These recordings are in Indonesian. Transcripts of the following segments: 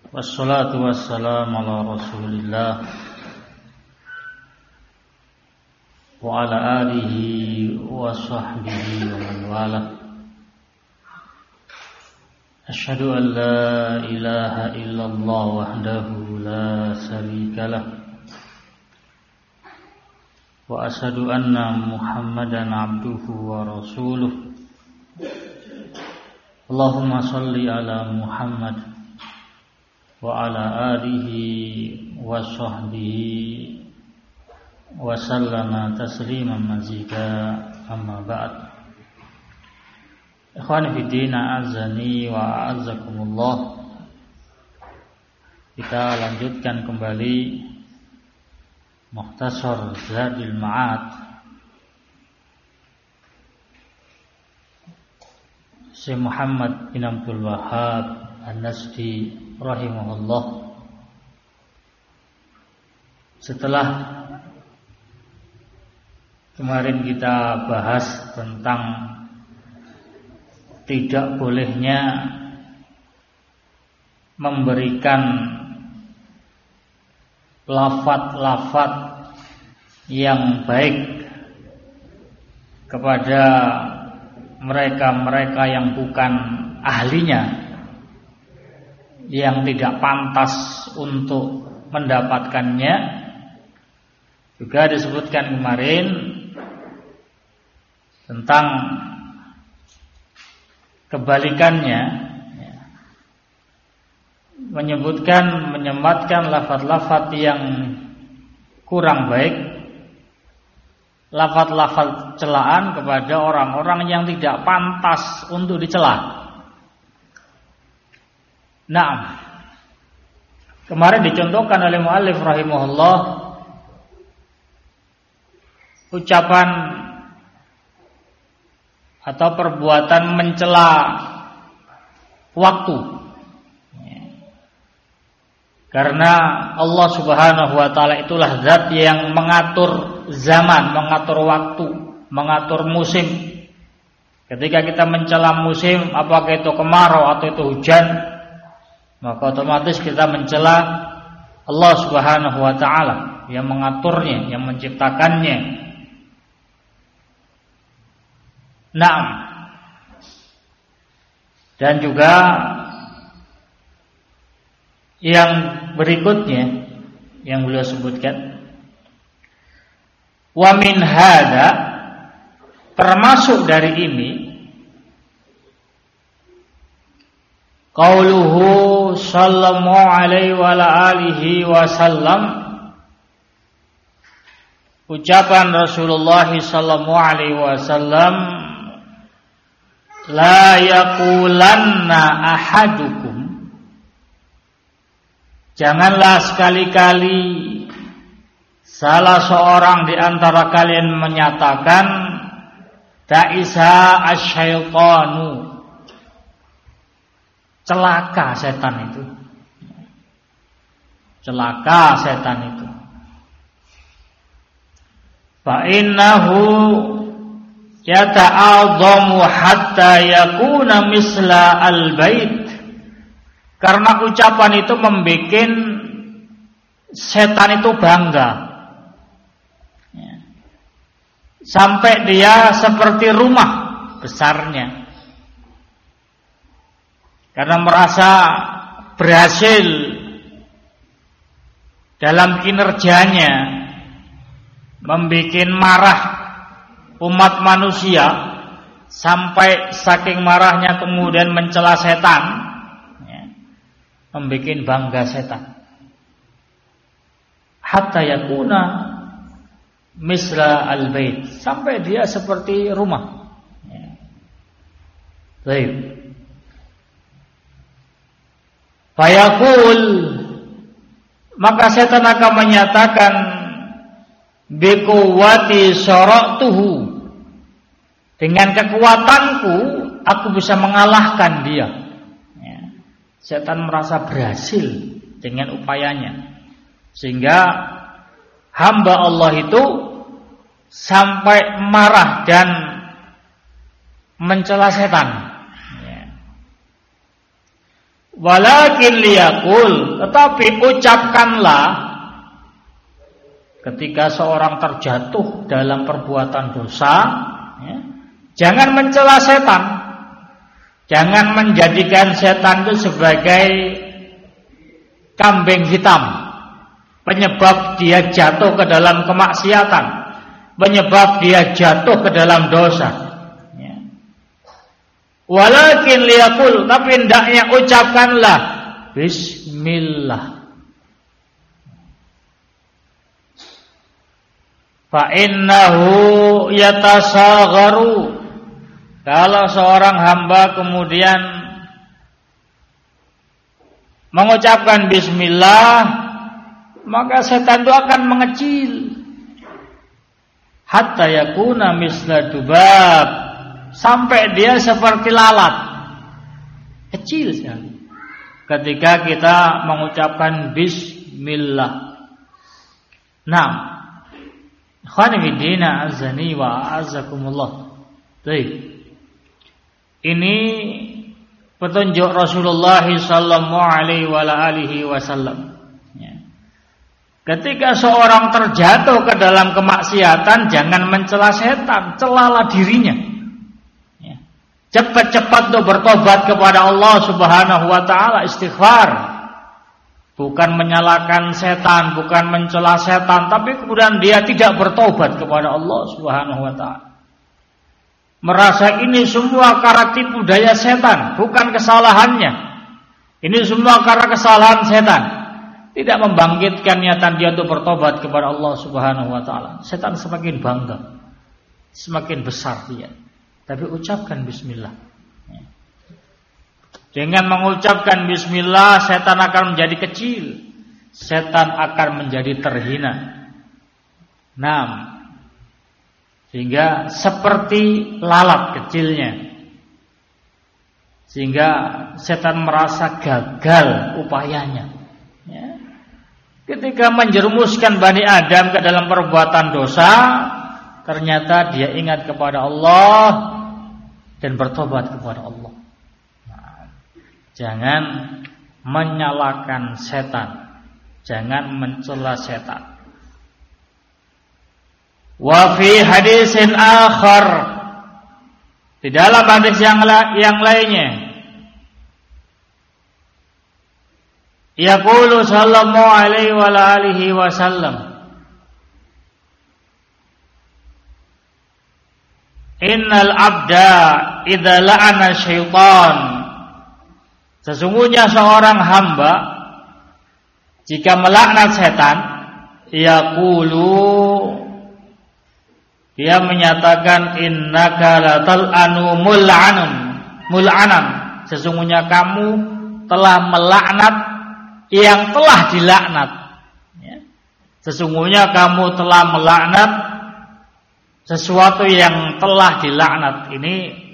Wassalatu wassalamu ala Rasulillah wa ala alihi wa sahbihi wa man wala. Asyhadu an la ilaha illallah wahdahu la syarika lah wa asyhadu anna Muhammadan abduhu wa rasuluh. Allahumma shalli ala Muhammad wa ala alihi wa sahbihi wa sallama tasliman mazida, amma ba'd. Ikhwani fi din, a'azzani wa a'azzakumullah. Kita lanjutkan kembali Mukhtasar Zadul Ma'ad Syekh Muhammad bin Abdul Wahhab An-Nasdi rahimahullah. Setelah kemarin kita bahas tentang tidak bolehnya memberikan lafaz-lafaz yang baik kepada mereka-mereka yang bukan ahlinya, yang tidak pantas untuk mendapatkannya. Juga disebutkan kemarin tentang kebalikannya, menyematkan lafaz-lafaz yang kurang baik, lafaz-lafaz celaan kepada orang-orang yang tidak pantas untuk dicela. Nah, kemarin dicontohkan oleh muallif rahimahullah ucapan atau perbuatan mencela waktu. Karena Allah Subhanahu wa taala itulah zat yang mengatur zaman, mengatur waktu, mengatur musim. Ketika kita mencela musim, apakah itu kemarau atau itu hujan, maka otomatis kita mencela Allah Subhanahu wa taala yang mengaturnya, yang menciptakannya. Naam. Dan juga yang berikutnya yang beliau sebutkan, wa min hadza, termasuk dari ini, qauluhu sallallahu alaihi wa alihi wasallam, ucapan Rasulullah sallallahu alaihi wasallam, la yaqulanna ahadukum, janganlah sekali-kali salah seorang di antara kalian menyatakan ta'isa asyaitanu, celaka setan itu. Celaka setan itu. Fa innahu yata'adhamu hatta yakuna misla al-bait. Karena ucapan itu membikin setan itu bangga, sampai dia seperti rumah besarnya, karena merasa berhasil dalam kinerjanya, membikin marah umat manusia, sampai saking marahnya kemudian mencela setan, membikin bangga setan. Hatta yakuna misla al-bait, sampai dia seperti rumah. Baik. Fayaqul, maka setan akan menyatakan, biquwwati syara'tuhu, dengan kekuatanku aku bisa mengalahkan dia. Setan merasa berhasil dengan upayanya, sehingga hamba Allah itu sampai marah dan mencela setan. Walakin liyaqul, tetapi ucapkanlah ketika seorang terjatuh dalam perbuatan dosa, ya, jangan mencela setan. Jangan menjadikan setan itu sebagai kambing hitam, penyebab dia jatuh ke dalam kemaksiatan, penyebab dia jatuh ke dalam dosa. Ya. Walakin liyaqul, tapi hendaknya ucapkanlah bismillah. Fa innahu yatasagharu. Kalau seorang hamba kemudian mengucapkan bismillah, maka setan itu akan mengecil. Hatta yakuna misla dubab, sampai dia seperti lalat. Kecil sekali ketika kita mengucapkan bismillah. Nah, ikhwani fiddina azani wa azakumullah. Baik. Ini petunjuk Rasulullah sallallahu alaihi wasallam. Ya. Ketika seorang terjatuh ke dalam kemaksiatan, jangan mencela setan, celalah dirinya. Ya. Cepat-cepat untuk bertobat kepada Allah Subhanahu wa taala, istighfar. Bukan menyalahkan setan, bukan mencela setan, tapi kemudian dia tidak bertobat kepada Allah Subhanahu wa taala. Merasa ini semua karena tipu daya setan, bukan kesalahannya. Ini semua karena kesalahan setan. Tidak membangkitkan niatan dia untuk bertobat kepada Allah Subhanahu wa taala. Setan semakin bangga, semakin besar dia. Tapi ucapkan bismillah. Dengan mengucapkan bismillah, setan akan menjadi kecil. Setan akan menjadi terhina. Sehingga seperti lalat kecilnya, sehingga setan merasa gagal upayanya. Ya. Ketika menjerumuskan Bani Adam ke dalam perbuatan dosa, ternyata dia ingat kepada Allah dan bertobat kepada Allah. Nah, jangan menyalahkan setan, jangan mencela setan. Wa fi hadisin akhar, di dalam hadis yang lainnya, yaqulu sallallahu alaihi wa alihi wasallam, innal abda idza la'ana syaitan, sesungguhnya seorang hamba jika melaknat setan, yaqulu, dia menyatakan innaka la tal'anu mul'anan, sesungguhnya kamu telah melaknat yang telah dilaknat. Ya. Sesungguhnya kamu telah melaknat sesuatu yang telah dilaknat. Ini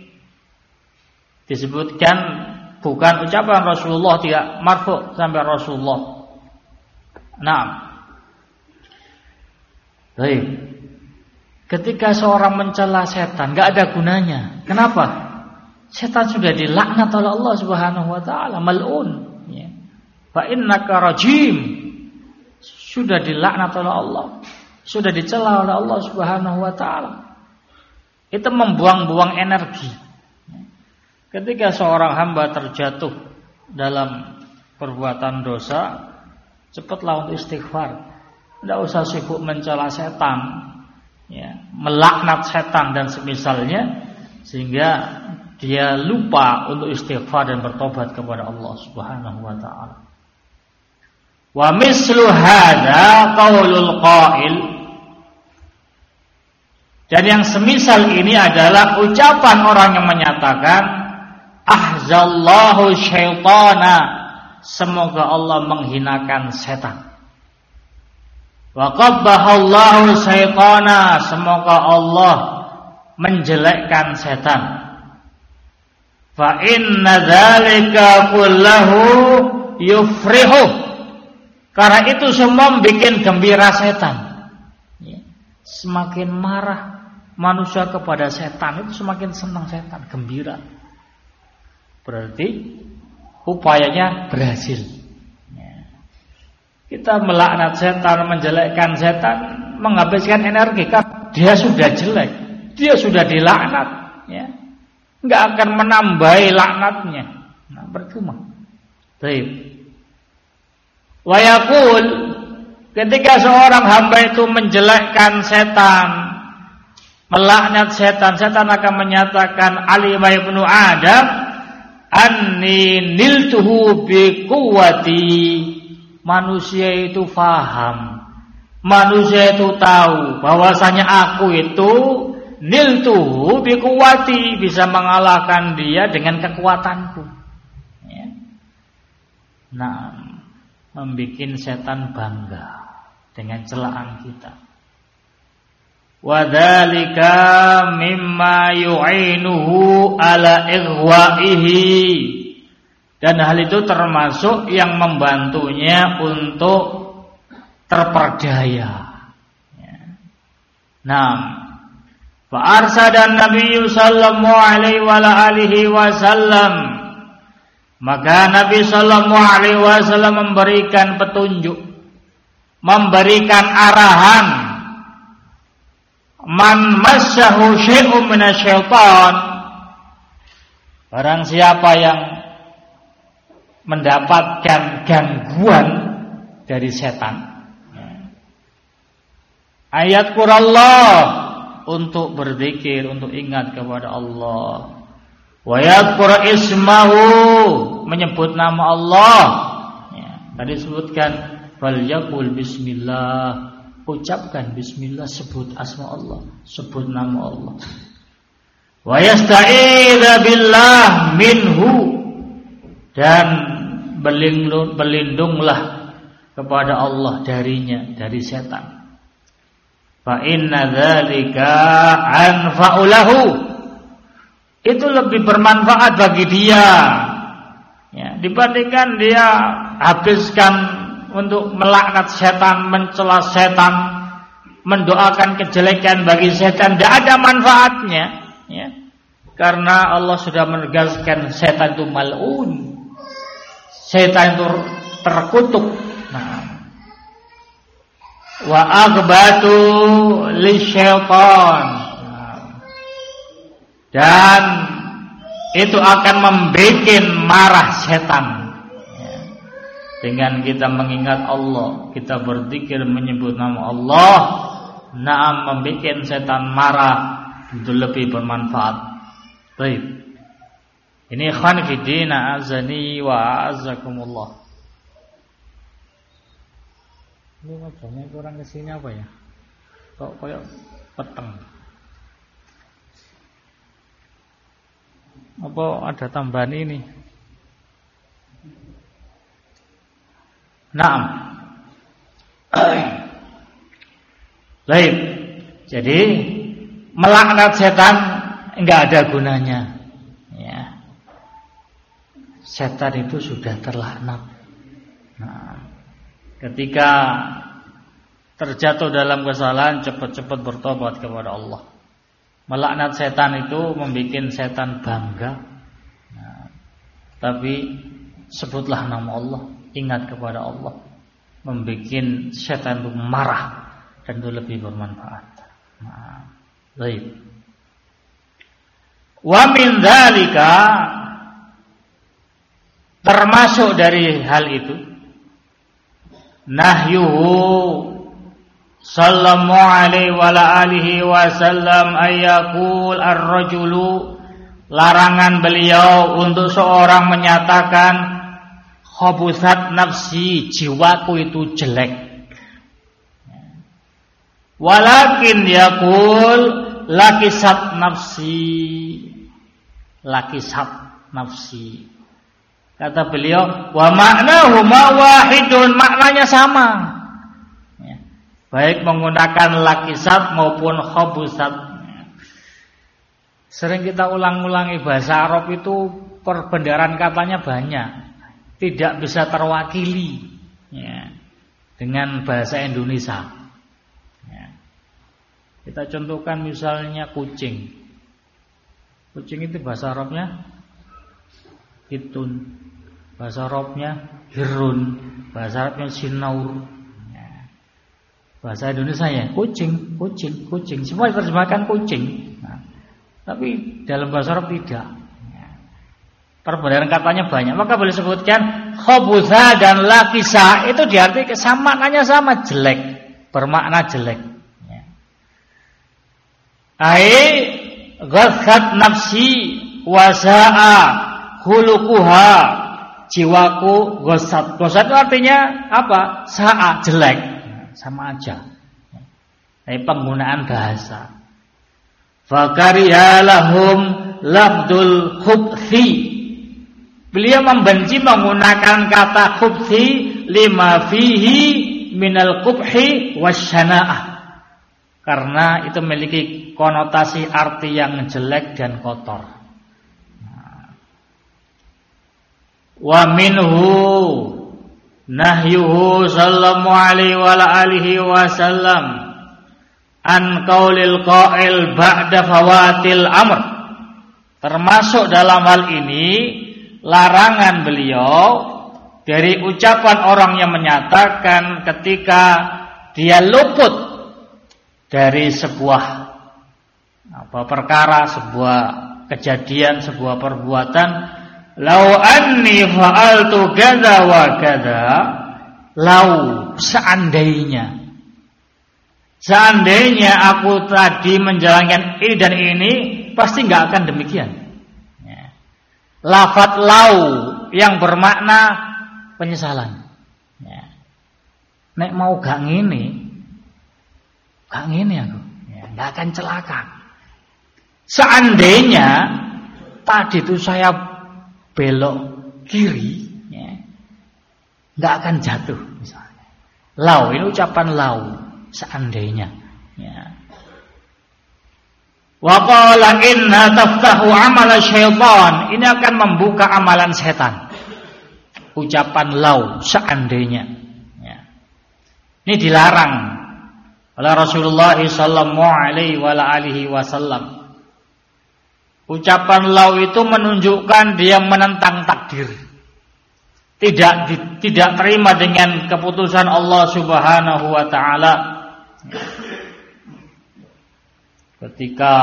disebutkan bukan ucapan Rasulullah, tidak marfu sampai Rasulullah. Naam. Baik. Ketika seorang mencela setan, gak ada gunanya. Kenapa? Setan sudah dilaknat oleh Allah Subhanahu wa taala, mal'un. Ya. Fa innaka rajim. Sudah dilaknat oleh Allah, sudah dicela oleh Allah Subhanahu wa taala. Itu membuang-buang energi. Ketika seorang hamba terjatuh dalam perbuatan dosa, cepatlah untuk istighfar. Tidak usah sibuk mencela setan, ya, melaknat setan dan semisalnya, sehingga dia lupa untuk istighfar dan bertobat kepada Allah Subhanahu wa taala. Wa mislu hadza qaulul qail, dan yang semisal ini adalah ucapan orang yang menyatakan ahzallahu syaitana, semoga Allah menghinakan setan. Wa qabbahallahu syaitana, semoga Allah menjelekkan setan. Fa inna dzalika kullahu yufrihu, karena itu semua membuat gembira setan. Semakin marah manusia kepada setan, itu semakin senang setan, gembira. Berarti upayanya berhasil. Kita melaknat setan, menjelekkan setan, menghabiskan energi. Dia sudah jelek, dia sudah dilaknat, ya. Nggak akan menambahi laknatnya. Nah, percuma. Baik. Wa yaqul, ketika seorang hamba itu menjelekkan setan, melaknat setan, setan akan menyatakan alima ibnu Adam anni niltuhu bi quwwati. Manusia itu faham, manusia itu tahu bahwasanya aku itu niltuhu bi quwwati, bisa mengalahkan dia dengan kekuatanku, ya. Nah, membikin setan bangga dengan celaan kita. Wadzalika mimma yu'inuhu ala ighwa'ihi, dan hal itu termasuk yang membantunya untuk terperdaya. Nah, fa arsada Nabi sallallahu alaihi wasallam, maka Nabi sallallahu alaihi wasallam memberikan petunjuk, memberikan arahan, man massahu syai'un minasyaitan, barang siapa yang mendapatkan gangguan dari setan, ayat Qur'anlah, untuk berzikir, untuk ingat kepada Allah, wa yadhkur ismahu, menyebut nama Allah, ya. Tadi sebutkan fal yaqul bismillah, ucapkan bismillah, sebut asma Allah, sebut nama Allah. Wa yasta'idza billah minhu, dan berlindunglah kepada Allah darinya, dari setan. Fa inna dzalika anfa'u lahu, itu lebih bermanfaat bagi dia, ya, dibandingkan dia habiskan untuk melaknat setan, mencela setan, mendoakan kejelekan bagi setan. Tidak ada manfaatnya, ya. Karena Allah sudah menegaskan setan itu mal'un, setan itu terkutuk. Nah, wa aghbatu lisyaitan, dan itu akan membuat marah setan, ya. Dengan kita mengingat Allah, kita berzikir, menyebut nama Allah, naam, membuat setan marah, itu lebih bermanfaat. Baik. Ini ikhwan fiddina azani wa azakumullah. Ini wajahnya kurang kesini apa ya? Kok kayak peteng? Apa ada tambahan ini? Naam. Baik. Jadi melaknat setan enggak ada gunanya, ya. Setan itu sudah terlaknat. Nah, ketika terjatuh dalam kesalahan, cepat-cepat bertobat kepada Allah. Melaknat setan itu membuat setan bangga. Nah, tapi sebutlah nama Allah, ingat kepada Allah, membuat setan itu marah, dan itu lebih bermanfaat. Nah, baik. Wa min dzalika, termasuk dari hal itu, nahyuhu sallallahu alaihi wa alihi wasallam ayyaqul ar-rajulu, larangan beliau untuk seorang menyatakan khabusat nafsi, jiwaku itu jelek. Walakin yaqul lakisat nafsi, lakisat nafsi. Kata beliau, wa ma'nahuma wahidun, maknanya sama, ya. Baik menggunakan lakisat maupun khabusat. Sering kita ulang-ulangi, bahasa Arab itu perbendaharaan katanya banyak, tidak bisa terwakili, ya, dengan bahasa Indonesia, ya. Kita contohkan misalnya kucing. Kucing itu bahasa Arabnya hitun. bahasa Arabnya hirun, bahasa Arabnya sinaur. Bahasa Indonesia ya kucing. Semua diterjemahkan kucing. Nah, tapi dalam bahasa Arab tidak. Perbedaan katanya banyak. Maka boleh sebutkan khabutha dan lakisa itu diartikan sama, maknanya sama, jelek, bermakna jelek. Ai ghadhat nafsi wasa'a khuluquha, jiwaku ghasat. Ghasat itu artinya apa? Sa'a, jelek. Sama aja. Ini penggunaan bahasa. Fakariha lahum lafdul khubthi. Beliau membenci menggunakan kata khubthi lima fihi minal qubhi wasyana'ah. Karena itu memiliki konotasi arti yang jelek dan kotor. Wa minhu nahyuhu sallallahu alaihi wa alihi wasallam an qaulil qail ba'da fawatil amr. Termasuk dalam hal ini larangan beliau dari ucapan orang yang menyatakan ketika dia luput dari sebuah perkara, sebuah kejadian, sebuah perbuatan, lau anni fa'altu kadza wa kadza, lau seandainya aku tadi menjalankan ini dan ini, pasti enggak akan demikian. Lafaz lau yang bermakna penyesalan. Nek mau gak ngene aku, gak akan celaka. Seandainya tadi itu saya belok kiri, gak akan jatuh misalnya. Lau, ini ucapan lau, seandainya. Wa qala inna taftahu amala syaitan. Ini akan membuka amalan setan. Ucapan lau, seandainya. Ini dilarang oleh Rasulullah sallallahu alaihi wa alihi wasallam. Ucapan lau itu menunjukkan dia menentang takdir. Tidak terima dengan keputusan Allah Subhanahu wa taala. Ketika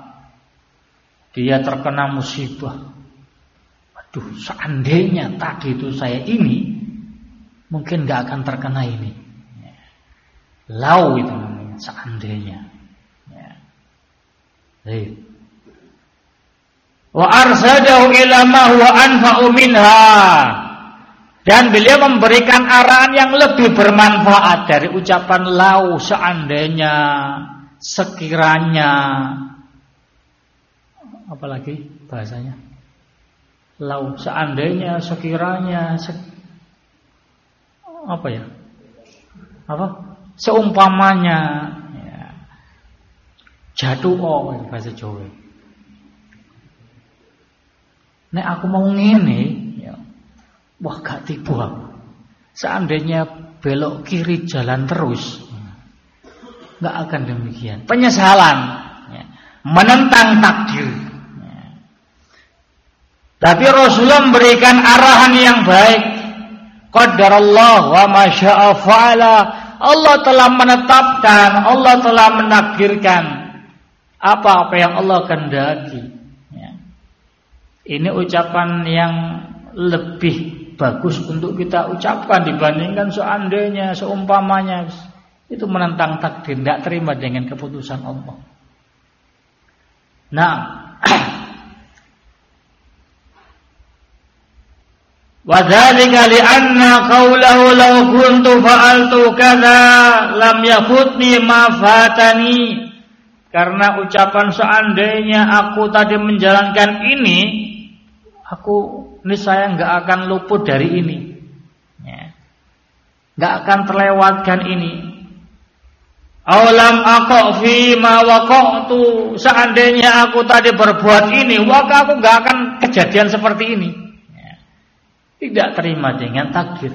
dia terkena musibah, aduh, seandainya tadi itu saya ini, mungkin gak akan terkena ini. Lau itu namanya, seandainya. Wa arsadahu ila ma huwa anfa'u minha. Dan beliau memberikan arahan yang lebih bermanfaat dari ucapan lau, seandainya, sekiranya, apalagi bahasanya, lau, seandainya, sekiranya, seumpamanya, jatuh bahasa Jawa. Nek aku mau ngene, wah gak tiba aku. Seandainya belok kiri jalan terus, gak akan demikian. Penyesalan, menentang takdir. Tapi Rasulullah memberikan arahan yang baik. Qadarallah wa ma syaa fa'ala. Allah telah menetapkan, Allah telah menakdirkan apa yang Allah kehendaki. Ini ucapan yang lebih bagus untuk kita ucapkan dibandingkan seandainya, seumpamanya. Itu menentang takdir, tidak terima dengan keputusan Allah. Nah, wa dzalika li anna qawlahu law kuntu fa'altu kadza lam yafutni ma fatani. Karena ucapan seandainya aku tadi menjalankan ini, niscaya enggak akan luput dari ini. Enggak akan terlewatkan ini. Aulam aqo fi ma waqatu. Seandainya aku tadi berbuat ini, maka aku enggak akan kejadian seperti ini. Tidak terima dengan takdir.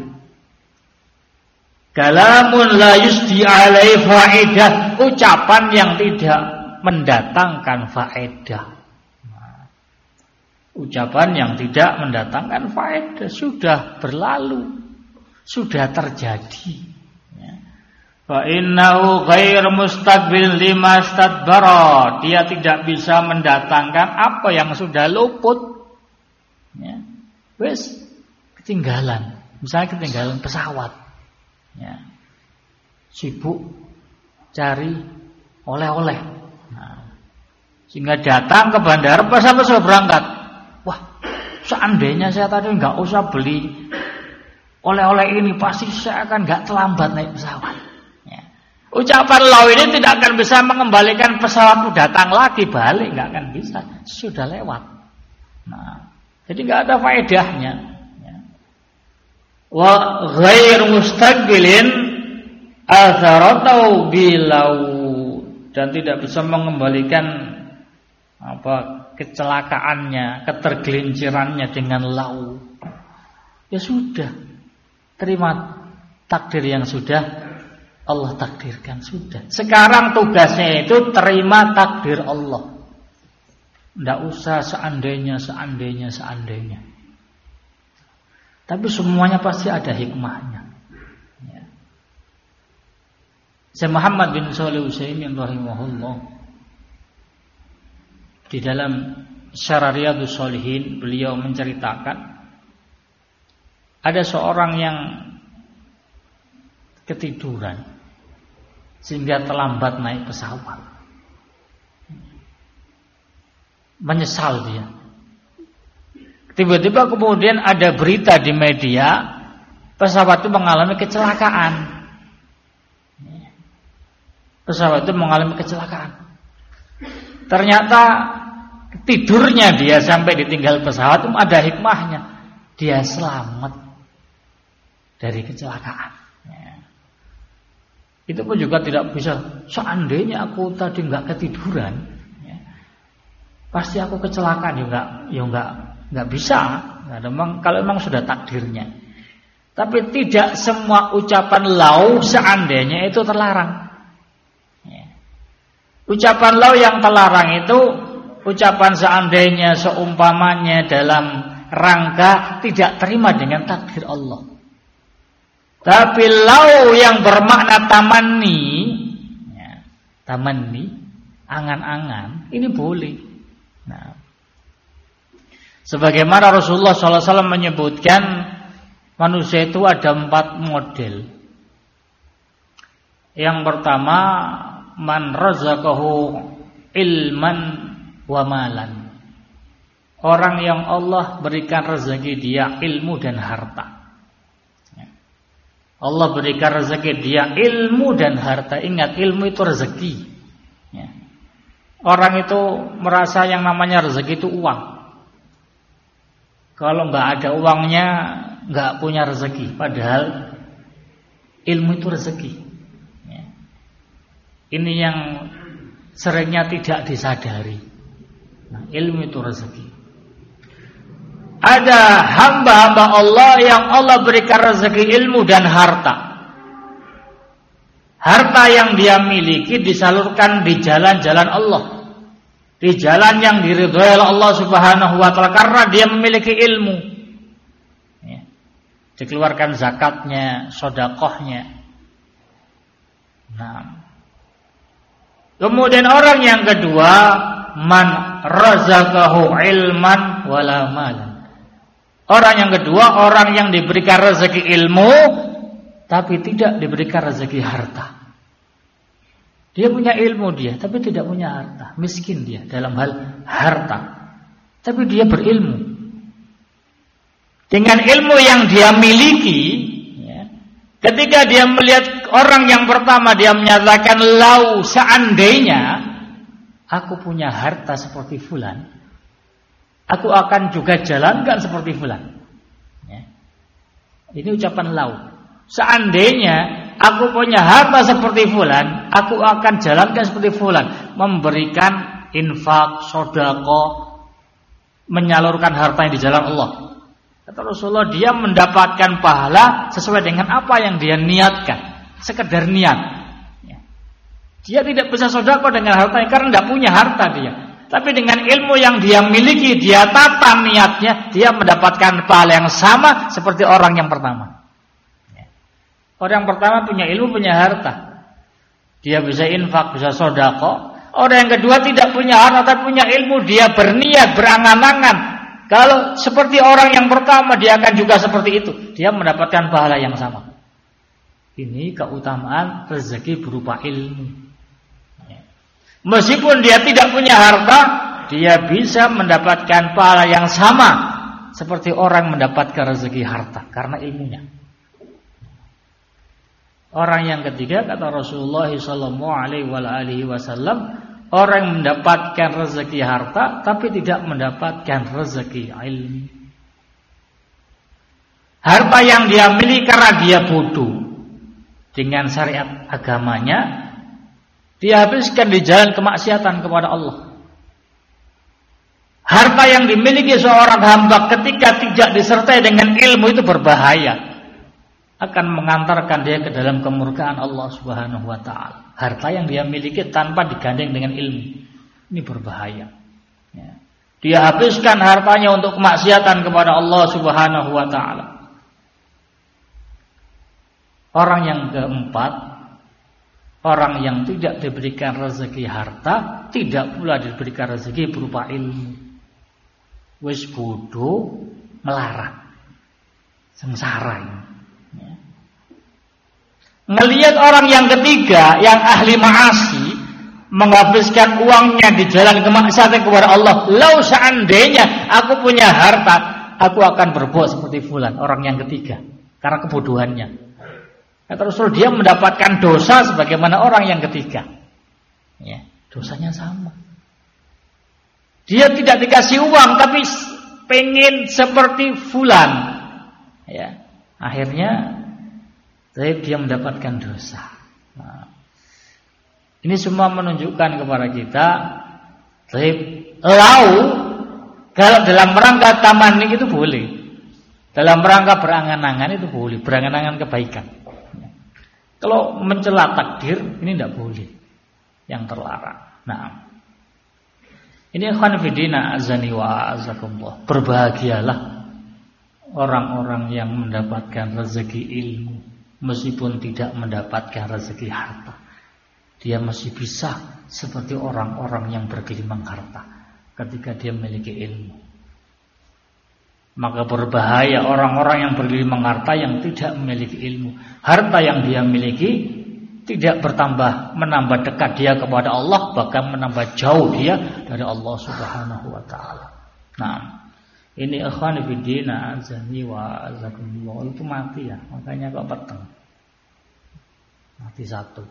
Kalamun la yusdi alai faedah, ucapan yang tidak mendatangkan faedah. Ucapan yang tidak mendatangkan faedah sudah berlalu, sudah terjadi. Fa innahu ghair mustaqbil lima stadbara. Dia tidak bisa mendatangkan apa yang sudah luput. Ya. Wes ketinggalan. Misalnya ketinggalan pesawat. Ya. Sibuk cari oleh-oleh. Nah, sehingga datang ke bandara pas sudah berangkat. Wah, seandainya saya tadi nggak usah beli oleh-oleh ini, pasti saya akan nggak terlambat naik pesawat. Ya. Ucapan lau ini tidak akan bisa mengembalikan pesawat itu datang lagi balik, nggak akan bisa, sudah lewat. Nah, jadi nggak ada faedahnya. Ya. Wa ghair mustaqbilin atharatau bilau, dan tidak bisa mengembalikan kecelakaannya, ketergelincirannya dengan lau. Ya sudah, terima takdir yang sudah Allah takdirkan, sudah. Sekarang tugasnya itu terima takdir Allah. Tidak usah seandainya. Tapi semuanya pasti ada hikmahnya. Ya. Syekh Muhammad bin Shalih Al-Utsaimin rahimahullah, di dalam Syarah Riyadhus Shalihin, beliau menceritakan ada seorang yang ketiduran sehingga terlambat naik pesawat. Menyesal dia. Tiba-tiba kemudian ada berita di media, pesawat itu mengalami kecelakaan. Pesawat itu mengalami kecelakaan. Ternyata tidurnya dia sampai ditinggal pesawat itu ada hikmahnya. Dia selamat dari kecelakaan. Ya. Itu pun juga tidak bisa. Seandainya aku tadi nggak ketiduran, ya, pasti aku kecelakaan. Nggak bisa. Kalau memang sudah takdirnya. Tapi tidak semua ucapan lau seandainya itu terlarang. Ya. Ucapan lau yang terlarang itu ucapan seandainya, seumpamanya, dalam rangka tidak terima dengan takdir Allah. Tapi lau yang bermakna tamanni, ya, tamanni, angan-angan, ini boleh. Nah, sebagaimana Rasulullah SAW menyebutkan manusia itu ada 4 model. Yang pertama, man razaqahu ilman wa malan. Orang yang Allah berikan rezeki dia ilmu dan harta. Allah berikan rezeki dia ilmu dan harta. Ingat, ilmu itu rezeki. Orang itu merasa yang namanya rezeki itu uang. Kalau nggak ada uangnya, nggak punya rezeki. Padahal ilmu itu rezeki. Ini yang seringnya tidak disadari. Nah, ilmu itu rezeki. Ada hamba-hamba Allah yang Allah berikan rezeki ilmu dan harta. Harta yang dia miliki disalurkan di jalan-jalan Allah, di jalan yang diridhoi oleh Allah Subhanahu wa taala, karena dia memiliki ilmu. Ya. Dikeluarkan zakatnya, sedekahnya. Nah, kemudian orang yang kedua, man razaqahu ilman wala malan. Orang yang kedua, orang yang diberikan rezeki ilmu tapi tidak diberikan rezeki harta. Dia punya ilmu dia, tapi tidak punya harta. Miskin dia dalam hal harta, tapi dia berilmu. Dengan ilmu yang dia miliki, ya, ketika dia melihat orang yang pertama, dia menyatakan lau seandainya aku punya harta seperti fulan, aku akan juga jalankan seperti fulan. Ya. Ini ucapan lau. Seandainya aku punya harta seperti fulan, aku akan jalankan seperti fulan, memberikan infak, sedekah, menyalurkan harta yang di jalan Allah. Kata Rasulullah, dia mendapatkan pahala sesuai dengan apa yang dia niatkan, sekedar niat. Ya. Dia tidak bisa sedekah dengan hartanya karena tidak punya harta dia. Tapi dengan ilmu yang dia miliki, dia tata niatnya, dia mendapatkan pahala yang sama seperti orang yang pertama. Orang yang pertama punya ilmu, punya harta, dia bisa infak, bisa sedekah. Orang yang kedua tidak punya harta tapi punya ilmu, dia berniat, berangan-angan. Kalau seperti orang yang pertama, dia akan juga seperti itu. Dia mendapatkan pahala yang sama. Ini keutamaan rezeki berupa ilmu. Meskipun dia tidak punya harta, dia bisa mendapatkan pahala yang sama seperti orang mendapatkan rezeki harta karena ilmunya. Orang yang ketiga, kata Rasulullah SAW, orang yang mendapatkan rezeki harta tapi tidak mendapatkan rezeki ilmu. Harta yang dia miliki karena dia bodoh dengan syariat agamanya, dia habiskan di jalan kemaksiatan kepada Allah. Harta yang dimiliki seorang hamba ketika tidak disertai dengan ilmu itu berbahaya, akan mengantarkan dia ke dalam kemurkaan Allah Subhanahu wa taala. Harta yang dia miliki tanpa digandeng dengan ilmu, ini berbahaya. Dia habiskan hartanya untuk kemaksiatan kepada Allah Subhanahu wa taala. Orang yang keempat, orang yang tidak diberikan rezeki harta, tidak pula diberikan rezeki berupa ilmu. Wis bodoh, melarat, sengsara ini. Ngelihat orang yang ketiga, yang ahli maasi, menghabiskan uangnya di jalan kemaksiatan kepada Allah. Lau seandainya aku punya harta, aku akan berbuat seperti fulan, orang yang ketiga, karena kebodohannya. Terus dia mendapatkan dosa sebagaimana orang yang ketiga. Ya, dosanya sama. Dia tidak dikasih uang tapi pengen seperti fulan. Ya, akhirnya dia mendapatkan dosa. Nah, ini semua menunjukkan kepada kita, kalau dalam rangka tamanni itu boleh, dalam rangka berangan-angan itu boleh, berangan-angan kebaikan. Kalau mencela takdir ini tidak boleh, yang terlarang. Nah, ini ikhwan fillah azani wa azakumullah. Berbahagialah orang-orang yang mendapatkan rezeki ilmu, meskipun tidak mendapatkan rezeki harta. Dia masih bisa seperti orang-orang yang bergelimang harta ketika dia memiliki ilmu. Maka berbahaya orang-orang yang bergelimang harta yang tidak memiliki ilmu. Harta yang dia miliki tidak menambah dekat dia kepada Allah, bahkan menambah jauh dia dari Allah Subhanahu wa taala. Nah, ini ikhwan fillah azani wa azakumullah, itu mati ya, makanya kok peteng. Mati satu.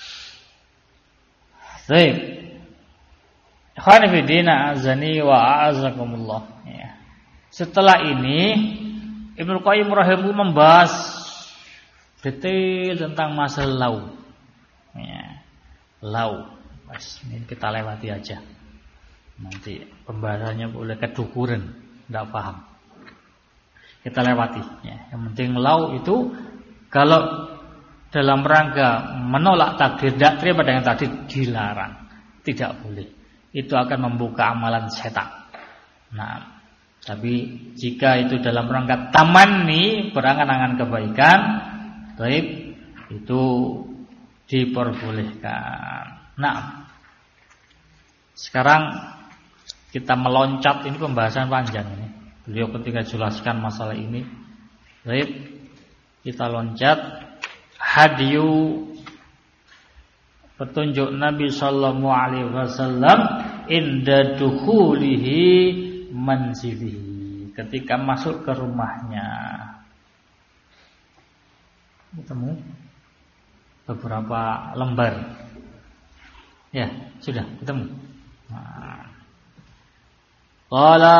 Baik. Ikhwan fillah azani wa azakumullah. Ya. Setelah ini Ibnu Qayyim rahimahullah membahas detail tentang masalah lau. Ya, lau. Ini kita lewati aja. Nanti pembahasannya boleh kedukuran, tidak paham. Kita lewati. Ya. Yang penting lau itu kalau dalam rangka menolak takdir, tidak terima dengan takdir, dilarang, tidak boleh. Itu akan membuka amalan setan. Nah, tapi jika itu dalam rangka tamanni, berangan-angan kebaikan, baik, itu diperbolehkan. Nah, sekarang kita meloncat, ini pembahasan panjang ini. Beliau ketika jelaskan masalah ini, baik, kita loncat hadyu petunjuk Nabi sallallahu alaihi wasallam inda dukhulihi manzilihi, ketika masuk ke rumahnya. Ketemu beberapa lembar. Ya, sudah ketemu. Qala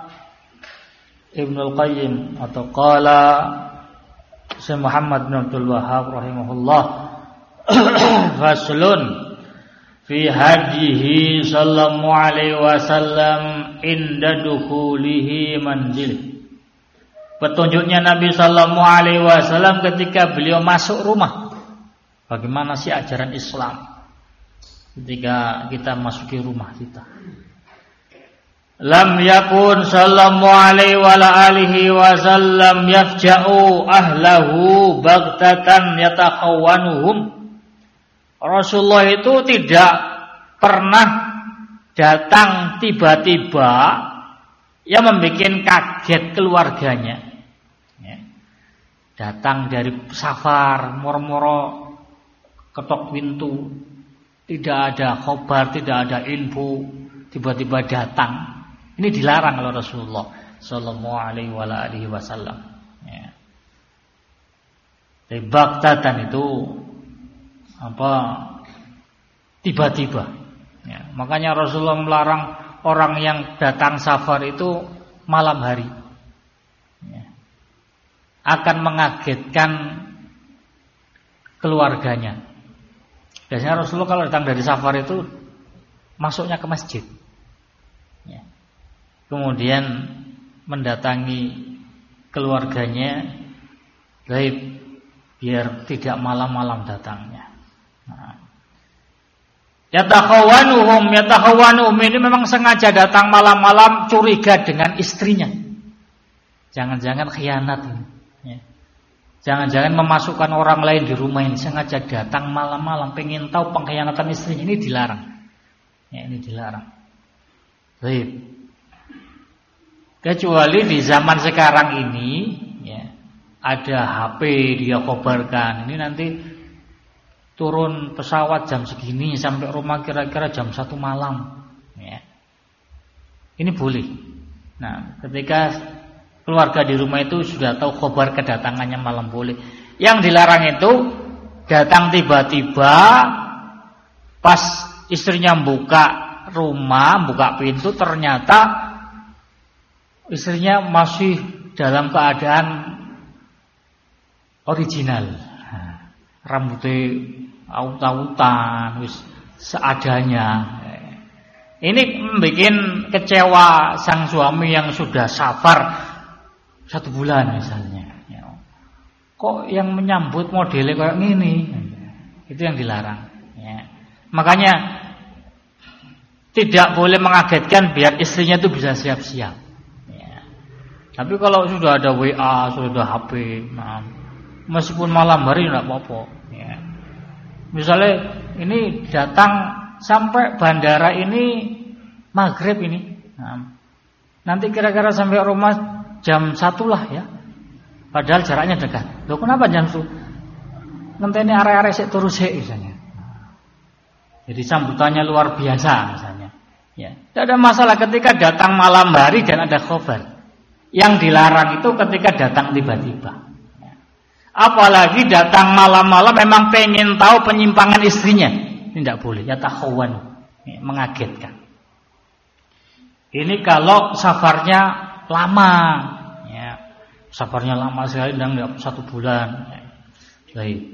Ibnu Qayyim atau qala Syekh Muhammad bin Abdul Wahhab rahimahullah, faslun fi hadihi sallallahu alaihi wasallam inda dukhulihi manzil. Petunjuknya Nabi sallallahu alaihi wasallam ketika beliau masuk rumah. Bagaimana sih ajaran Islam ketika kita masuki rumah kita? lam yakun sallallahu alaihi wa alihi wasallam yafja'u ahlahu baghtatan yatakhawwanuhum. Rasulullah itu tidak pernah datang tiba-tiba yang membuat kaget keluarganya. Datang dari safar, moro-moro ketok pintu, tidak ada khabar, tidak ada info, tiba-tiba datang. Ini dilarang oleh Rasulullah sallallahu alaihi wasallam. Baghtatan itu apa? Tiba-tiba. Makanya Rasulullah melarang orang yang datang safar itu malam hari. Akan mengagetkan keluarganya. Biasanya Rasulullah kalau datang dari safar itu masuknya ke masjid, kemudian mendatangi keluarganya, biar tidak malam-malam datangnya. Yatakhawwanuhum ini memang sengaja datang malam-malam, curiga dengan istrinya. Jangan-jangan khianat ini. Jangan-jangan memasukkan orang lain di rumah ini, sengaja datang malam-malam pengen tahu pengkhianatan istrinya. Ini dilarang. Ini dilarang. Baik. Kecuali di zaman sekarang ini ada HP dia kabarkan. Ini nanti turun pesawat jam segini sampai rumah kira-kira jam 1 malam. Ini boleh. Nah, ketika keluarga di rumah itu sudah tahu kabar kedatangannya malam, boleh. Yang dilarang itu datang tiba-tiba pas istrinya buka rumah, buka pintu, ternyata istrinya masih dalam keadaan original. Rambutnya aut-autan, wis seadanya. Ini membuat kecewa sang suami yang sudah safar 1 bulan misalnya. Kok yang menyambut modelnya kayak gini? Itu yang dilarang. Makanya tidak boleh mengagetkan, biar istrinya itu bisa siap-siap. Tapi kalau sudah ada WA, sudah ada HP, meskipun malam hari tidak apa-apa. Misalnya ini datang sampai bandara ini maghrib ini, nanti kira-kira sampai rumah jam 1 lah ya. Padahal jaraknya dekat. Loh kenapa jam 1? Ngenteni arek-arek sik turu sik misalnya. Jadi sambutannya luar biasa misalnya. Tidak ada masalah ketika datang malam hari dan ada khabar. Yang dilarang itu ketika datang tiba-tiba. Apalagi datang malam-malam memang pengen tahu penyimpangan istrinya. Ini tidak boleh. Yatakhawwan, mengagetkan. Ini kalau safarnya lama, safarnya lama sekali, dan 1 bulan. Baik.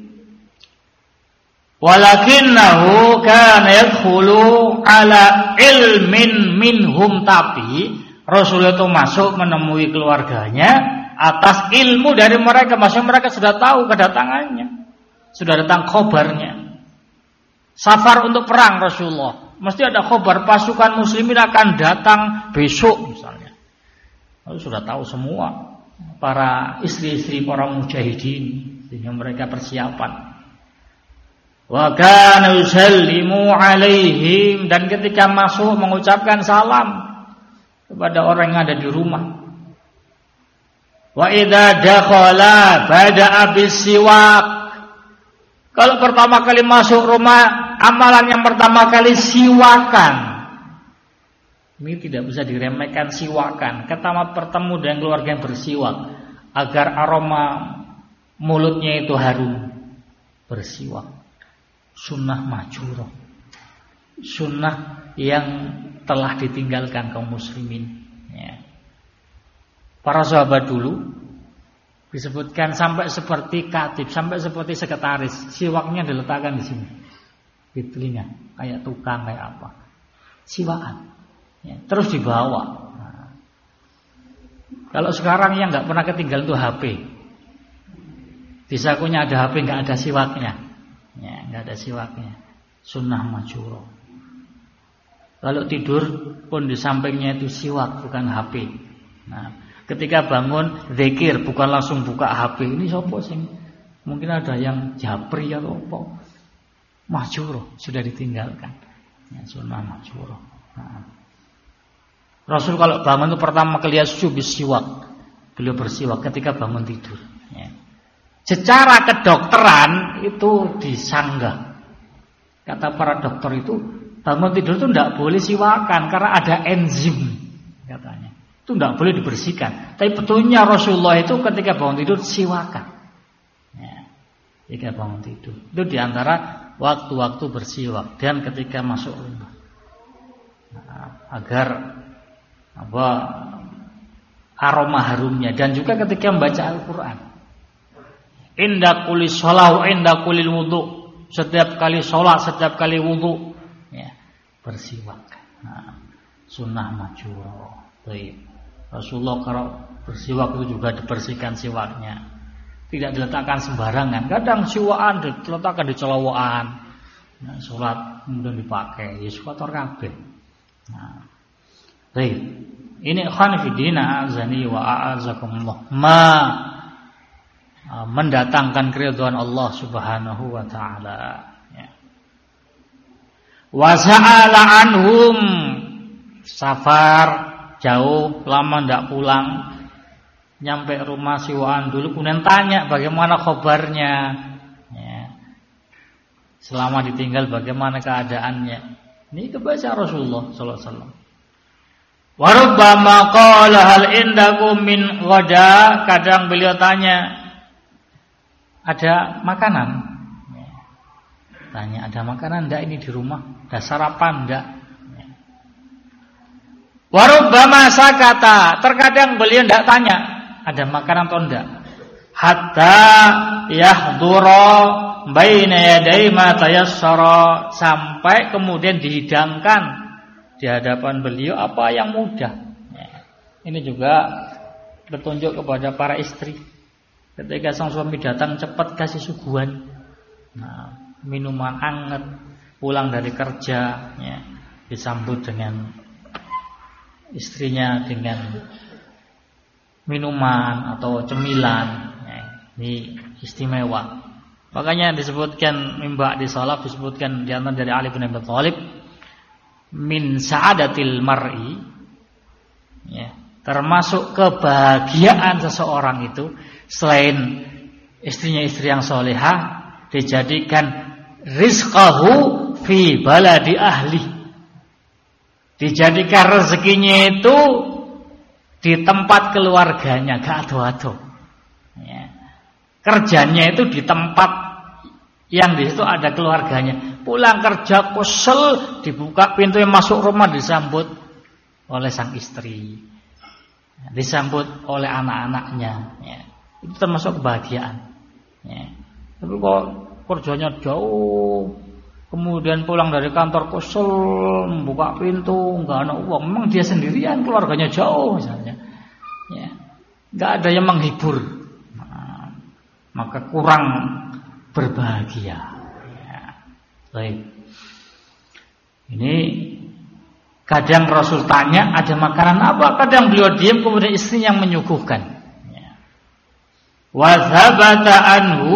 Walakinnahu kana yadkhulu ala ilmin minhum, tapi Rasul itu masuk menemui keluarganya atas ilmu dari mereka. Maksudnya mereka sudah tahu kedatangannya, sudah datang khabarnya. Safar untuk perang Rasulullah, mesti ada khabar pasukan muslimin akan datang besok misalnya. Lalu sudah tahu semua para istri-istri para mujahidin, sehingga mereka persiapan. Wa kana yusallimu alaihim, dan ketika masuk mengucapkan salam kepada orang yang ada di rumah. Wa idza dakhala bada'a bis-siwak. Kalau pertama kali masuk rumah, amalan yang pertama kali siwakan. Ini tidak bisa diremehkan, siwakan. Pertama bertemu dengan keluarga yang bersiwak agar aroma mulutnya itu harum. Bersiwak. Sunnah mahjurah. Sunnah yang telah ditinggalkan kaum muslimin. Para sahabat dulu disebutkan sampai seperti katib, sampai seperti sekretaris, siwaknya diletakkan di sini, di telinga, kayak tukang, kayak apa, siwakan. Terus dibawa. Kalau sekarang yang nggak pernah ketinggalan itu HP. Di sakunya ada HP, nggak ada siwaknya. Nggak ada siwaknya. Sunnah mahjurah. Kalau tidur pun di sampingnya itu siwak, bukan HP. Nah, ketika bangun zikir, bukan langsung buka HP. Ini sopo sing? Mungkin ada yang japri atau apa. Mahjur sudah ditinggalkan. Ya, sunnah mahjur. Nah. Rasul kalau bangun itu pertama kali bersiwak. Beliau bersiwak ketika bangun tidur. Ya. Secara kedokteran itu disanggah. Kata para dokter itu bangun tidur itu tidak boleh siwakan karena ada enzim katanya. Itu tidak boleh dibersihkan. Tapi betulnya Rasulullah itu ketika bangun tidur siwakan. Ya. Ketika bangun tidur itu diantara waktu-waktu bersiwak dan ketika masuk rumah. Nah, agar aroma harumnya dan juga ketika membaca Al-Qur'an. Inda kulli shalah wa inda kulli wudu. Setiap kali sholat, setiap kali wudu, ya, bersiwak. Nah, sunnah majuro. Baik. Rasulullah kalau bersiwak itu juga dibersihkan siwaknya. Tidak diletakkan sembarangan. Kadang siwakan diletakkan di celowokan. Nah, sholat kemudian dipakai, ya kotor kabeh. Nah, baik. Ini khanifidina azani wa a'azakumullah. Mendatangkan keridhaan Allah Subhanahu wa taala. Ya. Wa sa'ala anhum, safar jauh lama ndak pulang. Nyampe rumah siwaan dulu kemudian tanya bagaimana kabarnya. Ya. Selama ditinggal bagaimana keadaannya. Ini kebaca Rasulullah sallallahu alaihi wasallam. Wa rubbama qala hal indakum min ghada, kadang beliau tanya ada makanan? Ya. Tanya ada makanan enggak ini di rumah? Ada sarapan enggak? Ya. Warubbama sakata, terkadang beliau enggak tanya ada makanan atau enggak. Hatta yahdura baina yaday ma tayassara, sampai kemudian dihidangkan di hadapan beliau apa yang mudah. Ya. Ini juga bertunjuk kepada para istri. Ketika sang suami datang cepat kasih suguhan, nah, minuman hangat, pulang dari kerja, ya, disambut dengan istrinya dengan minuman atau cemilan, ya, ini istimewa. Makanya disebutkan mimba di salaf disebutkan di antara dari Ali bin Abi Thalib min sa'adatil mar'i, ya, termasuk kebahagiaan seseorang itu selain istrinya istri yang solehah, dijadikan rizqahu fi baladi ahli, dijadikan rezekinya itu di tempat keluarganya, gak ado-ado. Ya. Kerjanya itu di tempat yang di situ ada keluarganya. Pulang kerja kesel, dibuka pintu yang masuk rumah disambut oleh sang istri, disambut oleh anak-anaknya. Ya. Itu termasuk kebahagiaan. Ya. Tapi kok kerjanya jauh, kemudian pulang dari kantor kesel, membuka pintu, nggak ada uang. Memang dia sendirian, keluarganya jauh misalnya. Ya. Nggak ada yang menghibur. Nah, maka kurang berbahagia. Ya. Baik. Ini kadang Rasul tanya ada makanan apa, kadang beliau diam kemudian istri yang menyuguhkan. Wa thabata anhu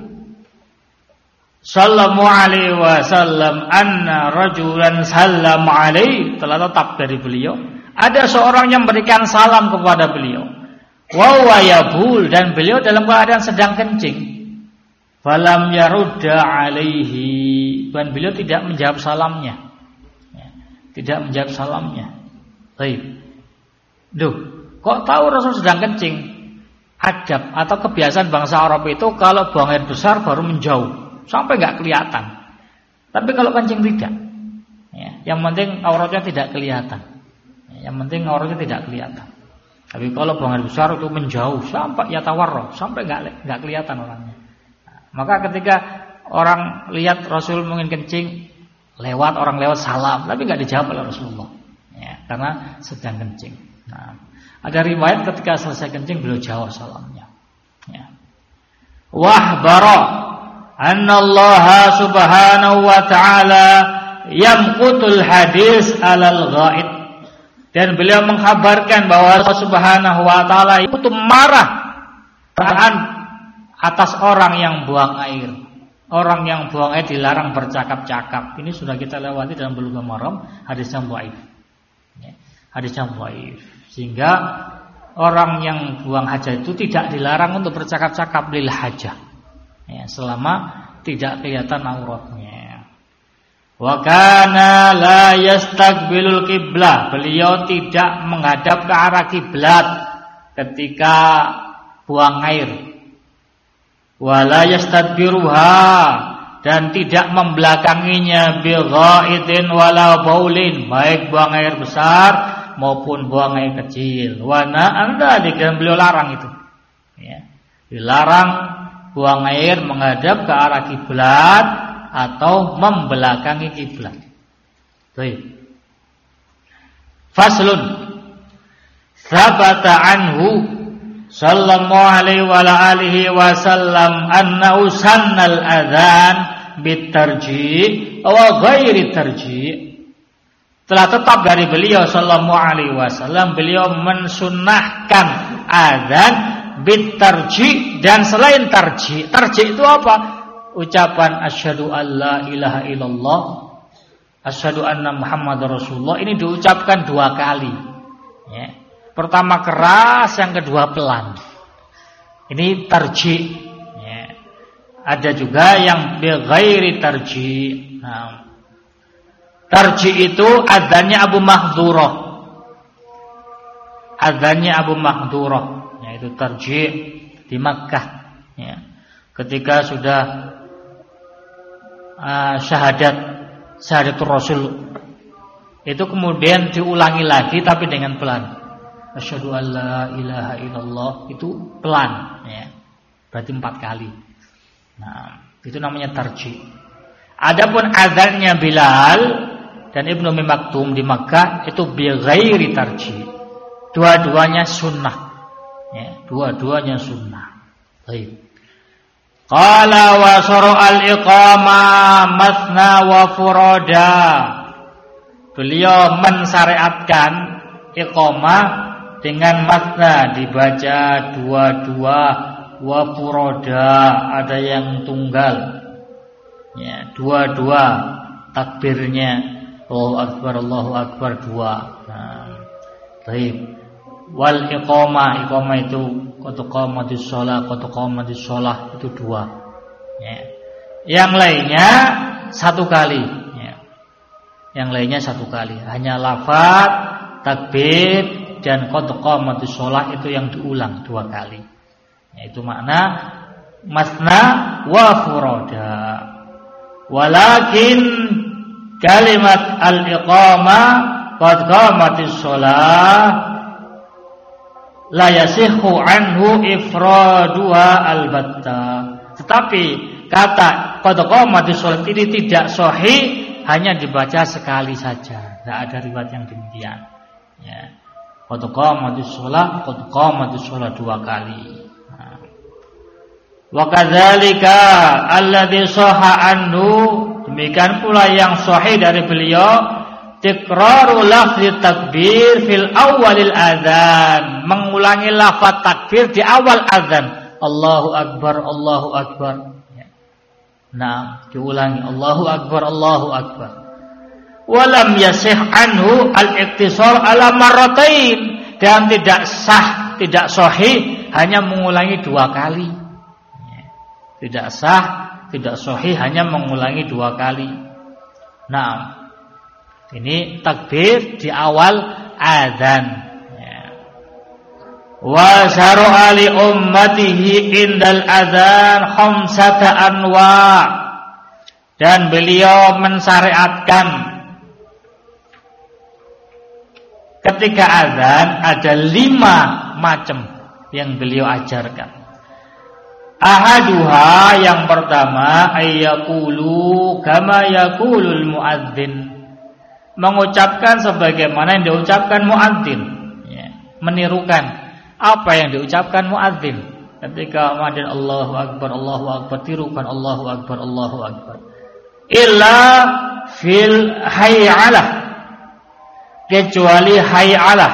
sallallahu alaihi wasallam anna rajulan sallam alaihi, telah tetap dari beliau ada seorang yang memberikan salam kepada beliau, wa huwa yabul, dan beliau dalam keadaan sedang kencing. Falam yarudda alaihi, dan beliau tidak menjawab salamnya. Tidak menjawab salamnya. Baik. Duh, kok tahu Rasul sedang kencing? Adab atau kebiasaan bangsa Arab itu kalau buang air besar baru menjauh sampai nggak kelihatan. Tapi kalau kencing tidak. Ya, yang penting auratnya tidak kelihatan. Ya, yang penting auratnya tidak kelihatan. Tapi kalau buang air besar itu menjauh sampai yatawarro, sampai nggak kelihatan orangnya. Nah, maka ketika orang lihat Rasul mungkin kencing, orang lewat salam, tapi nggak dijawab oleh Rasulullah. Ya, karena sedang kencing. Nah, ada riwayat ketika selesai kencing beliau jawab salamnya. Ya. Wahbara anna Allah subhanahu wa ta'ala yamqutul hadis alal ghaid. Dan beliau mengkabarkan bahwa Allah Subhanahu wa taala itu marah atas orang yang buang air. Orang yang buang air dilarang bercakap-cakap. Ini sudah kita lewati dalam Bulughul Maram, hadis yang dhaif. Hadis yang dhaif. Sehingga orang yang buang hajat itu tidak dilarang untuk bercakap-cakap lil hajah. Selama tidak kelihatan auratnya. Wa kana la yastaqbilul qiblah. Beliau tidak menghadap ke arah kiblat ketika buang air. Wa la yastadbiruha, dan tidak membelakanginya bi ghaidin wala baulin, baik buang air besar maupun buang air kecil. Wa na'an dzalik, dan beliau larang itu. Ya. Dilarang buang air menghadap ke arah kiblat atau membelakangi kiblat. Baik. Faslun. Sabata anhu sallallahu alaihi wa alihi wasallam annahu sannal adzan bitarji' wa ghairi tarji'. Telah tetap dari beliau sallallahu alaihi wasallam, beliau mensunnahkan adzan bitarji' dan selain tarji'. Tarji' itu apa? Ucapan asyhadu alla ilaha illallah, asyhadu anna muhammadar rasulullah, ini diucapkan 2 kali. Ya. Pertama keras, yang kedua pelan. Ini tarji'. Ya. Ada juga yang bi ghairi tarji'. Nah, tarji' itu adzannya Abu Mahdurah. Adzannya Abu Mahdurah, yaitu tarji' di Makkah. Ya. Ketika sudah syahadatul Rasul, itu kemudian diulangi lagi tapi dengan pelan. Asyhadu alla ilaha illallah, itu pelan, ya. Berarti 4 kali. Nah, itu namanya tarji'. Adapun azannya Bilal dan Ibnu Ummi Maktum di Makkah itu bi ghairi tarji'. Dua-duanya sunnah. Ya, dua-duanya sunnah. Baik. Qala wa syara'al iqama masna wa furada. Beliau mensyariatkan iqamah dengan masna, dibaca 2-2, wa furada, ada yang tunggal. Ya, 2-2 takbirnya. Allahu akbar 2. Nah, baik. Wal iqamah itu qad qamatis shalah itu 2. Ya. Yang lainnya 1 kali, ya. Yang lainnya 1 kali. Hanya lafaz takbir dan qad qamatis shalah itu yang diulang 2 kali. Ya, itu makna masna wa furada. Walakin kalimat al-iqamah qad qamatis shalah la yasihhu anhu ifraduha albatta. Tetapi kata qad qamatis shalah ini tidak sahih hanya dibaca sekali saja. Tidak ada riwayat yang demikian. Ya. Qad qamatis shalah 2 kali. Wa kadzalika alladzi sahha anhu, demikian pula yang sahih dari beliau, tikraru lafzi takbir fil awalil adzan, mengulangi lafaz takbir di awal adzan. Allahu akbar, Allahu akbar. Nah, diulangi Allahu akbar, Allahu akbar. Walam yasih anhu al-iktisar ala marratain, dan tidak sah, tidak sahih hanya mengulangi 2 kali. Tidak sah, tidak sahih hanya mengulangi 2 kali. Nah, ini takbir di awal adzan. Wa syara'a li ummatihi indal adzan khamsata anwa, dan beliau mensyariatkan ketika adzan ada 5 macam yang beliau ajarkan. Ahaduha, yang pertama, ayyaqulu kama yaqulul muadzin, mengucapkan sebagaimana yang diucapkan muadzin, ya, menirukan apa yang diucapkan muadzin. Ketika muadzin Allahu akbar, tirukan Allahu akbar, Allahu akbar. Illa fil hay'alah, kecuali hay'alah.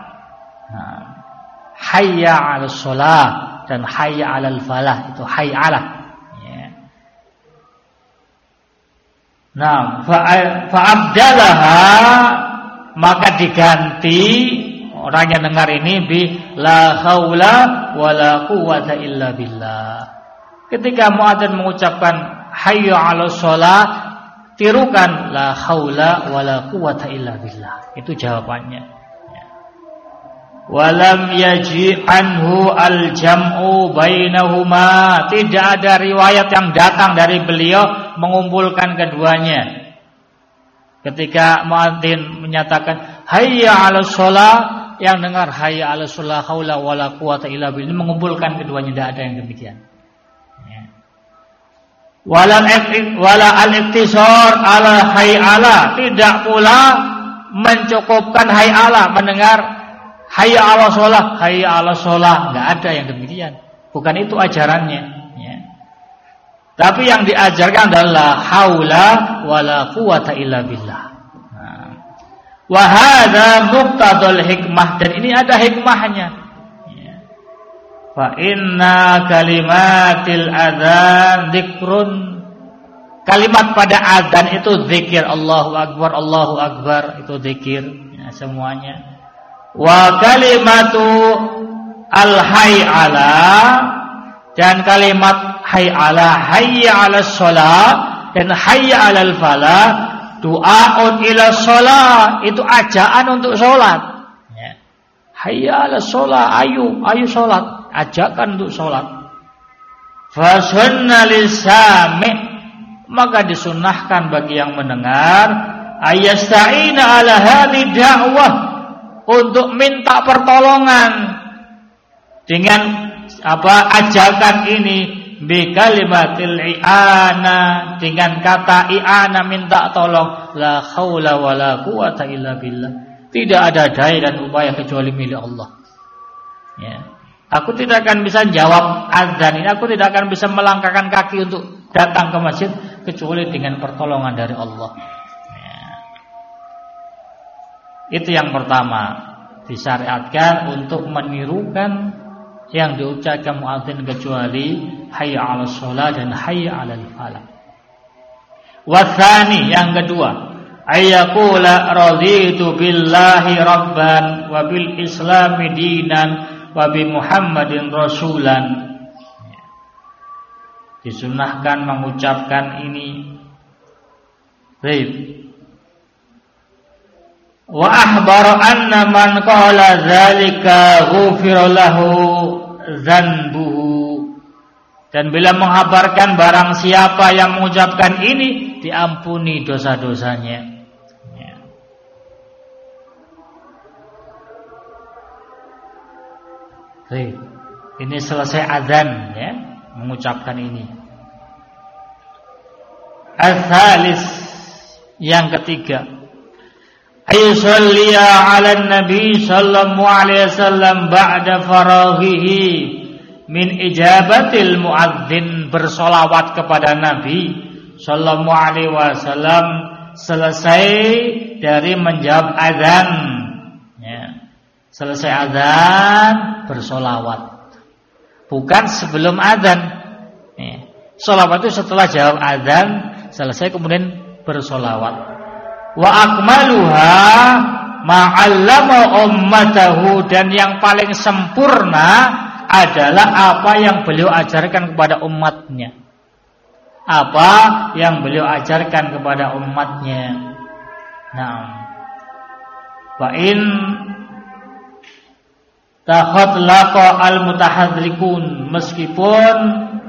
Hayya 'alas shalah dan hayya 'alal falah, itu hay'alah. Ya. Nah, fa'abdalaha, maka diganti orang yang dengar ini bi la haula wala quwwata illa billah. Ketika muadzin mengucapkan hayya 'alas shalah, tirukan la haula wala quwwata illa billah. Itu jawabannya. Walam yaji anhu al-jam'u bainahuma, tidak ada riwayat yang datang dari beliau mengumpulkan keduanya. Ketika muadzin menyatakan hayya 'alas shalah, yang dengar hayya 'alas shalah haula wala quwwata illa billah, mengumpulkan keduanya, tidak ada yang demikian. Wala al-iktisar ala hay'ala, tidak pula mencukupkan hay'ala, mendengar hayya 'alas shalah, hayya 'alas shalah, enggak ada yang demikian. Bukan itu ajarannya, ya. Tapi yang diajarkan adalah haula wala quwwata illa billah. Wa hadza muqtadul hikmah, dan ini ada hikmahnya. Ya. Fa inna kalimatil adzan dzikrun, kalimat pada adzan itu zikir, Allahu akbar, itu zikir, ya, semuanya. Wa kalimatu al-hay'ala, dan kalimat hay'ala, hayya 'alas shalah dan hayya 'alal falah, du'aun ila shalah, itu ajaan untuk salat. Ya. Hayya 'alas shalah, ayo salat, ajakan untuk salat. Fa sunna lisami', maka disunnahkan bagi yang mendengar ayasta'ina ala hadhihi da'wah, untuk minta pertolongan dengan ajakan ini, bi kalimatil i'ana, dengan kata i'ana, minta tolong, la haula wala quwwata illa billah, tidak ada daya dan upaya kecuali milik Allah. Ya. Aku tidak akan bisa jawab azan ini, aku tidak akan bisa melangkahkan kaki untuk datang ke masjid kecuali dengan pertolongan dari Allah. Itu yang pertama, disyariatkan untuk menirukan yang diucapkan muadzin kecuali hayya 'alas shalah dan hayya 'alal falah. Watsani, yang kedua, ayyaqula raditu billahi rabban wa bil islami dinan wa bi Muhammadin rasulan. Disunnahkan mengucapkan ini. Baik. Wa akhbara anna man qala dzalika ghufira lahu dzanbuhu, dan bila menghabarkan barang siapa yang mengucapkan ini diampuni dosa-dosanya. Ya. Baik. Ini selesai azan, ya, mengucapkan ini. Al-thalis, yang ketiga, ayusalliya 'alan nabi sallallahu alaihi wasallam ba'da faraghihi min ijabatil muadzin, bersolawat kepada Nabi sallallahu alaihi wasallam selesai dari menjawab azan, ya. Selesai azan bersolawat, bukan sebelum azan, ya. Solawat itu setelah jawab azan selesai kemudian bersolawat. Wa akmaluha ma'allama ummatahu, dan yang paling sempurna adalah apa yang beliau ajarkan kepada umatnya. Apa yang beliau ajarkan kepada umatnya. Nah, wa in takhatlaqa al-mutahadzrikun, meskipun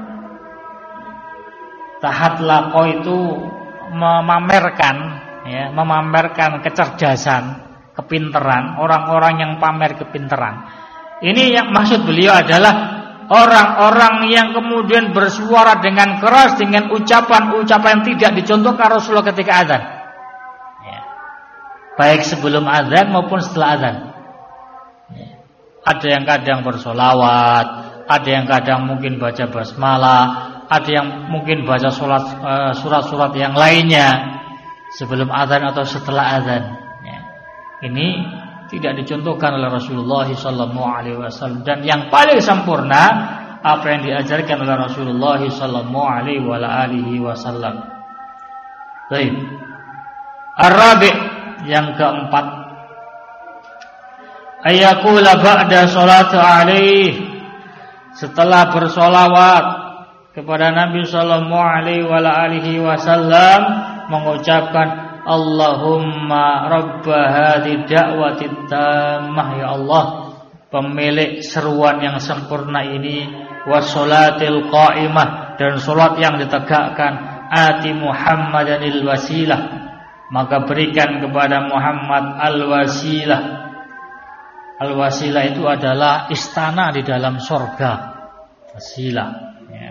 tahatlaqa itu memamerkan, ya, memamerkan kecerdasan, kepinteran, orang-orang yang pamer kepinteran. Ini yang maksud beliau adalah orang-orang yang kemudian bersuara dengan keras dengan ucapan-ucapan yang tidak dicontohkan Rasulullah ketika azan, ya. Baik sebelum azan maupun setelah azan, ya. Ada yang kadang bersolawat, ada yang kadang mungkin baca basmalah, ada yang mungkin baca surat-surat yang lainnya. sebelum azan atau setelah azan. Ya. Ini tidak dicontohkan oleh Rasulullah SAW. Dan yang paling sempurna apa yang diajarkan oleh Rasulullah SAW. Baik. Ar-rabi' yang keempat, ayakula ba'da salatu alaih, setelah bersolawat kepada Nabi SAW mengucapkan Allahumma rabba hadhi da'wati tammah, ya Allah pemilik seruan yang sempurna ini, wassolatil qa'imah, dan solat yang ditegakkan, ati Muhammadanil wasilah, maka berikan kepada Muhammad al-wasilah. Al-wasilah itu adalah istana di dalam surga. Wasilah, ya.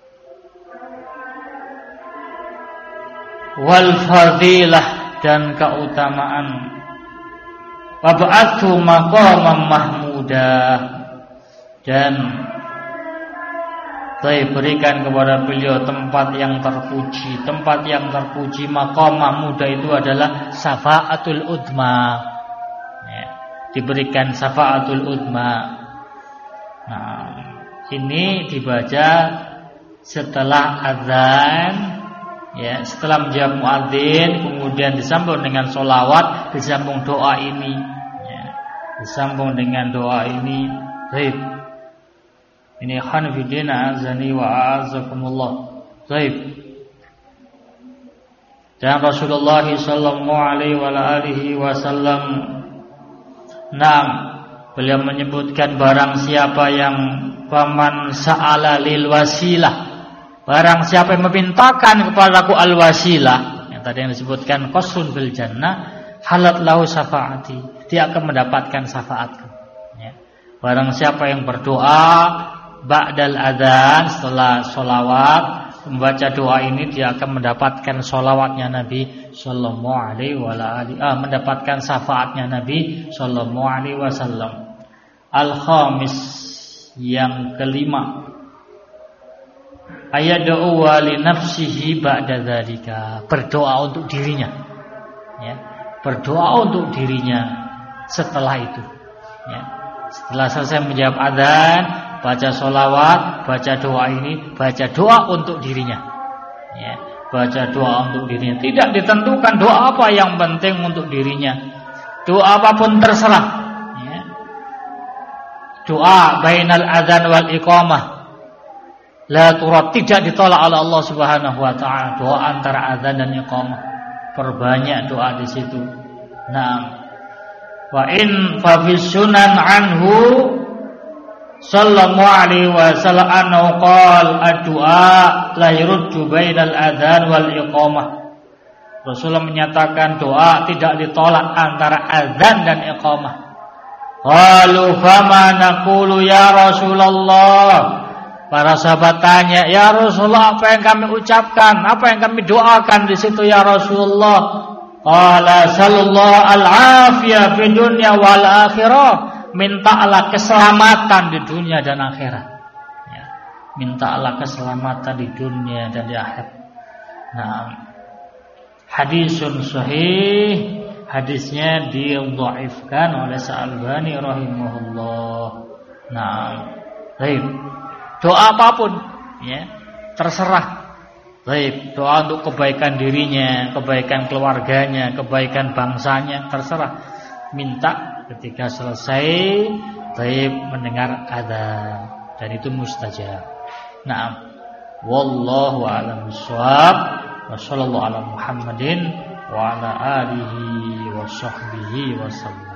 Wal fadilah, dan keutamaan. Wab'athu maqaman mahmudah, dan berikan kepada beliau tempat yang terpuji. Tempat yang terpuji, maqam mahmudah itu adalah syafaatul udma, ya. Diberikan syafaatul udma. Nah, ini dibaca setelah azan, ya, setelah menjawab muadzin, kemudian disambung dengan sholawat, disambung doa ini, ya, disambung dengan doa ini. Baik. Ini khanfidina azani wa azakumullah. Baik. Dan Rasulullah sallallahu alaihi wasallam, nah, beliau menyebutkan barang siapa yang faman sa'ala lil wasilah, barang siapa yang memintakan kepadaku al-wasilah, yang tadi yang disebutkan qasun bil jannah, halat lahu syafaati, dia akan mendapatkan syafaatku, ya. Barang siapa yang berdoa ba'dal adzan, setelah sholawat, membaca doa ini, dia akan mendapatkan sholawatnya Nabi sallallahu alaihi wasallam, mendapatkan syafaatnya Nabi sallallahu alaihi wasallam. Al-khamis, yang kelima, ayad'u li nafsihi ba'da dzalika, berdoa untuk dirinya, ya, berdoa untuk dirinya setelah itu, ya. Setelah selesai menjawab adzan, baca sholawat, baca doa ini, baca doa untuk dirinya, ya, baca doa untuk dirinya. Tidak ditentukan doa apa, yang penting untuk dirinya. Doa apapun terserah, ya. Doa bainal adzan wal iqamah la turad, tidak ditolak oleh Allah Subhanahu wa taala. Doa antara adzan dan iqamah, perbanyak doa di situ. Nah, wa in fa fi sunan anhu sallallahu alaihi wasallam annahu qala ad-du'a la yurdu bainal adzan wal iqamah. Rasulullah menyatakan doa tidak ditolak antara azan dan iqamah. Qalu fama naqulu ya Rasulullah. Para sahabat tanya, ya Rasulullah, apa yang kami ucapkan, apa yang kami doakan di situ ya Rasulullah? Qala sallallahu al-afiyah fi dunya wal akhirah, mintalah keselamatan di dunia dan akhirat, ya. Mintalah keselamatan di dunia dan di akhirat. Nah, hadisun sahih, hadisnya didhaifkan oleh Sa'albani rahimahullah. Nah, baik. Doa apapun, ya, terserah. Baik, doa untuk kebaikan dirinya, kebaikan keluarganya, kebaikan bangsanya, terserah. Minta ketika selesai baik mendengar adzan, dan itu mustajab. Naam. Wallahu a'lam bishawab. Wa sallallahu ala Muhammadin wa ala alihi wa sahbihi wa sallam.